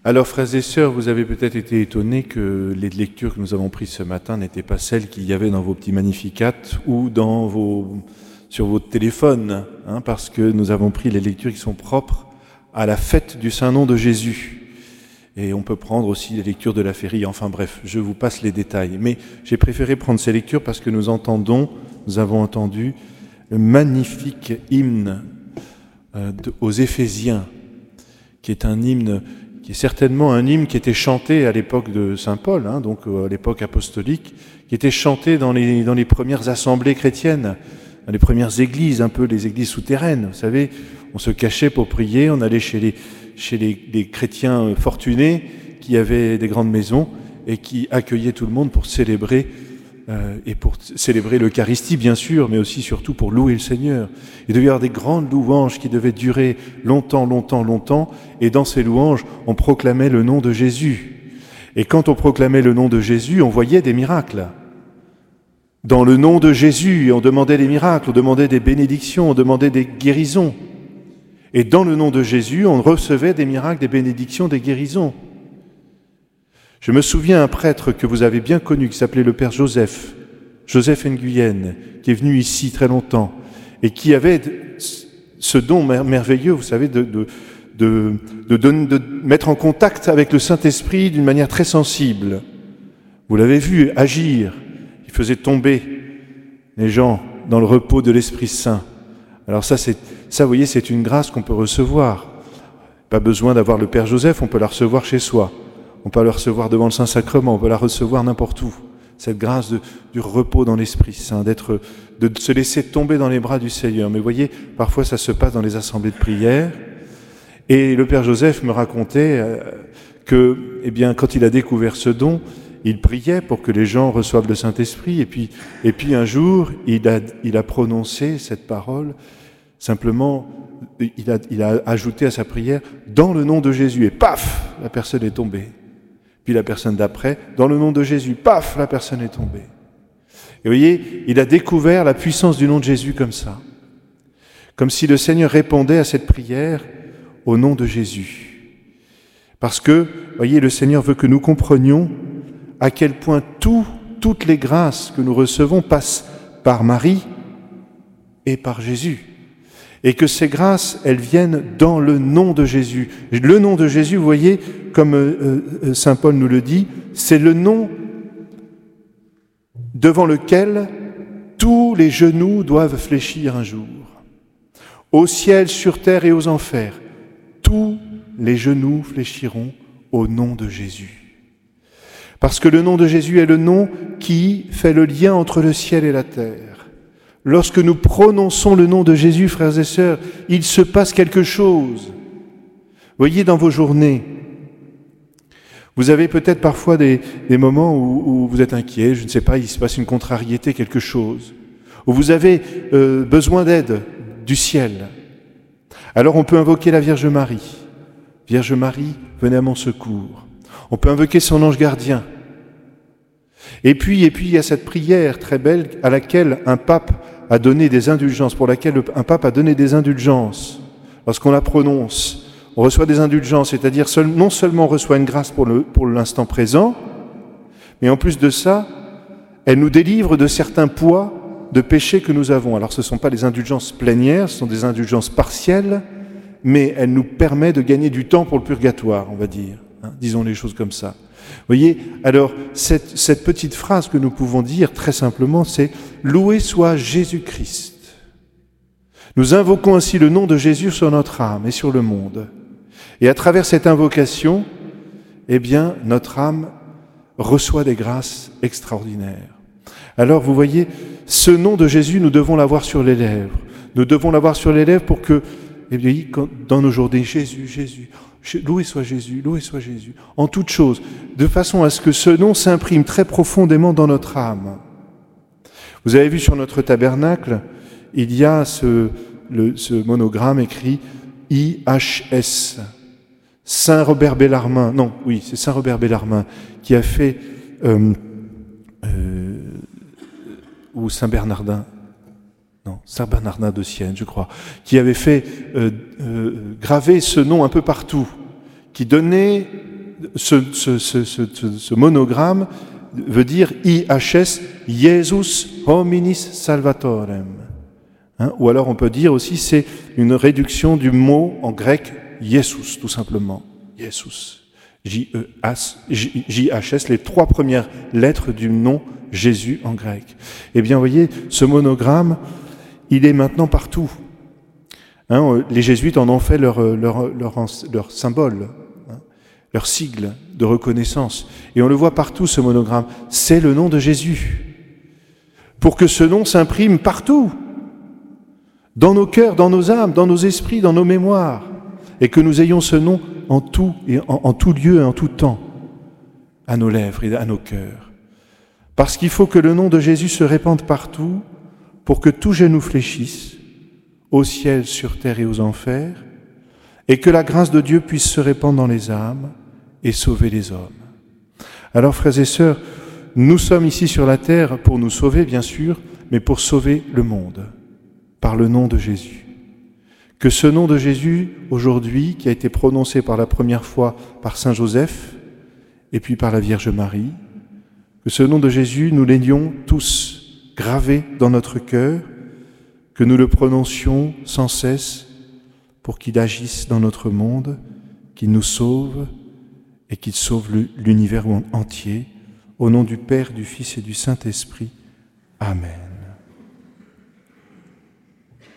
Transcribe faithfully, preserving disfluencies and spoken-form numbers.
Alors, frères et sœurs, vous avez peut-être été étonnés que les lectures que nous avons prises ce matin n'étaient pas celles qu'il y avait dans vos petits Magnificat ou dans vos, sur votre téléphone, hein, parce que nous avons pris les lectures qui sont propres à la fête du Saint-Nom de Jésus. Et on peut prendre aussi les lectures de la Férie. Enfin bref, je vous passe les détails. Mais j'ai préféré prendre ces lectures parce que nous entendons, nous avons entendu le magnifique hymne euh, de, aux Éphésiens, qui est un hymne... qui est certainement un hymne qui était chanté à l'époque de Saint Paul, hein, donc à l'époque apostolique, qui était chanté dans les, dans les premières assemblées chrétiennes, dans les premières églises, un peu les églises souterraines. Vous savez, on se cachait pour prier, on allait chez les, chez les, les chrétiens fortunés qui avaient des grandes maisons et qui accueillaient tout le monde pour célébrer Euh, et pour célébrer l'Eucharistie, bien sûr, mais aussi, surtout, pour louer le Seigneur. Il devait y avoir des grandes louanges qui devaient durer longtemps, longtemps, longtemps, et dans ces louanges, on proclamait le nom de Jésus. Et quand on proclamait le nom de Jésus, on voyait des miracles. Dans le nom de Jésus, on demandait des miracles, on demandait des bénédictions, on demandait des guérisons. Et dans le nom de Jésus, on recevait des miracles, des bénédictions, des guérisons. Je me souviens un prêtre que vous avez bien connu, qui s'appelait le Père Joseph, Joseph Nguyen, qui est venu ici très longtemps, et qui avait ce don merveilleux, vous savez, de, de, de, de, de, de mettre en contact avec le Saint-Esprit d'une manière très sensible. Vous l'avez vu agir, il faisait tomber les gens dans le repos de l'Esprit Saint. Alors ça, c'est, ça, vous voyez, c'est une grâce qu'on peut recevoir. Pas besoin d'avoir le Père Joseph, on peut la recevoir chez soi. On peut la recevoir devant le Saint-Sacrement, on peut la recevoir n'importe où. Cette grâce de, du repos dans l'Esprit Saint, d'être, de se laisser tomber dans les bras du Seigneur. Mais vous voyez, parfois ça se passe dans les assemblées de prière. Et le Père Joseph me racontait euh, que, eh bien, quand il a découvert ce don, il priait pour que les gens reçoivent le Saint-Esprit. Et puis, et puis un jour, il a, il a prononcé cette parole, simplement, il a, il a ajouté à sa prière « dans le nom de Jésus ». Et paf, la personne est tombée. Puis la personne d'après, dans le nom de Jésus, paf, la personne est tombée. Et vous voyez, il a découvert la puissance du nom de Jésus comme ça. Comme si le Seigneur répondait à cette prière au nom de Jésus. Parce que, vous voyez, le Seigneur veut que nous comprenions à quel point tout, toutes les grâces que nous recevons passent par Marie et par Jésus. Et que ces grâces, elles viennent dans le nom de Jésus. Le nom de Jésus, vous voyez, comme euh, saint Paul nous le dit, c'est le nom devant lequel tous les genoux doivent fléchir un jour. Au ciel, sur terre et aux enfers, tous les genoux fléchiront au nom de Jésus. Parce que le nom de Jésus est le nom qui fait le lien entre le ciel et la terre. Lorsque nous prononçons le nom de Jésus, frères et sœurs, il se passe quelque chose. Voyez dans vos journées, vous avez peut-être parfois des, des moments où, où vous êtes inquiet, je ne sais pas, il se passe une contrariété, quelque chose, où vous avez euh, besoin d'aide du ciel. Alors on peut invoquer la Vierge Marie. Vierge Marie, venez à mon secours. On peut invoquer son ange gardien. Et puis, et puis il y a cette prière très belle à laquelle un pape a donné des indulgences, pour laquelle un pape a donné des indulgences. Lorsqu'on la prononce, on reçoit des indulgences, c'est-à-dire seul, non seulement on reçoit une grâce pour, le, pour l'instant présent, mais en plus de ça, elle nous délivre de certains poids de péchés que nous avons. Alors ce ne sont pas des indulgences plénières, ce sont des indulgences partielles, mais elle nous permet de gagner du temps pour le purgatoire, on va dire. Hein, disons les choses comme ça. Vous voyez, alors cette, cette petite phrase que nous pouvons dire très simplement, c'est « Loué soit Jésus-Christ ». Nous invoquons ainsi le nom de Jésus sur notre âme et sur le monde. Et à travers cette invocation, eh bien, notre âme reçoit des grâces extraordinaires. Alors, vous voyez, ce nom de Jésus, nous devons l'avoir sur les lèvres. Nous devons l'avoir sur les lèvres pour que, eh bien, dans nos journées, Jésus, Jésus, loué soit Jésus, loué soit Jésus, en toutes choses, de façon à ce que ce nom s'imprime très profondément dans notre âme. Vous avez vu sur notre tabernacle, il y a ce, le, ce monogramme écrit I H S, Saint Robert Bellarmin, non, oui, c'est Saint Robert Bellarmin, qui a fait, euh, euh, ou Saint Bernardin, non, Saint Bernardin de Sienne, je crois, qui avait fait euh, euh, graver ce nom un peu partout, qui donnait ce, ce, ce, ce, ce monogramme veut dire I H S, Jesus hominis salvatorem. Hein, ou alors on peut dire aussi, c'est une réduction du mot en grec Jesus, tout simplement. Jesus. J E J H S, les trois premières lettres du nom Jésus en grec. Eh bien, vous voyez, ce monogramme, il est maintenant partout. Hein, les jésuites en ont fait leur, leur, leur, leur symbole, hein, leur sigle de reconnaissance. Et on le voit partout, ce monogramme. C'est le nom de Jésus. Pour que ce nom s'imprime partout, dans nos cœurs, dans nos âmes, dans nos esprits, dans nos mémoires, et que nous ayons ce nom en tout, et en, en tout lieu et en tout temps, à nos lèvres et à nos cœurs. Parce qu'il faut que le nom de Jésus se répande partout, pour que tout genou fléchisse, au ciel, sur terre et aux enfers, et que la grâce de Dieu puisse se répandre dans les âmes et sauver les hommes. Alors, frères et sœurs, nous sommes ici sur la terre pour nous sauver, bien sûr, mais pour sauver le monde, par le nom de Jésus. Que ce nom de Jésus, aujourd'hui, qui a été prononcé par la première fois par Saint Joseph, et puis par la Vierge Marie, que ce nom de Jésus, nous l'ayons tous gravé dans notre cœur, que nous le prononcions sans cesse pour qu'il agisse dans notre monde, qu'il nous sauve et qu'il sauve l'univers entier. Au nom du Père, du Fils et du Saint-Esprit. Amen.